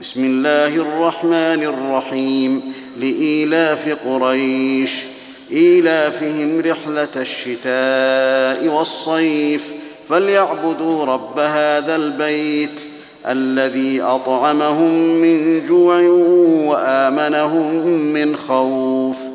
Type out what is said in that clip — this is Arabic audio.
بسم الله الرحمن الرحيم. لإيلاف قريش إيلافهم رحلة الشتاء والصيف فليعبدوا رب هذا البيت الذي أطعمهم من جوع وآمنهم من خوف.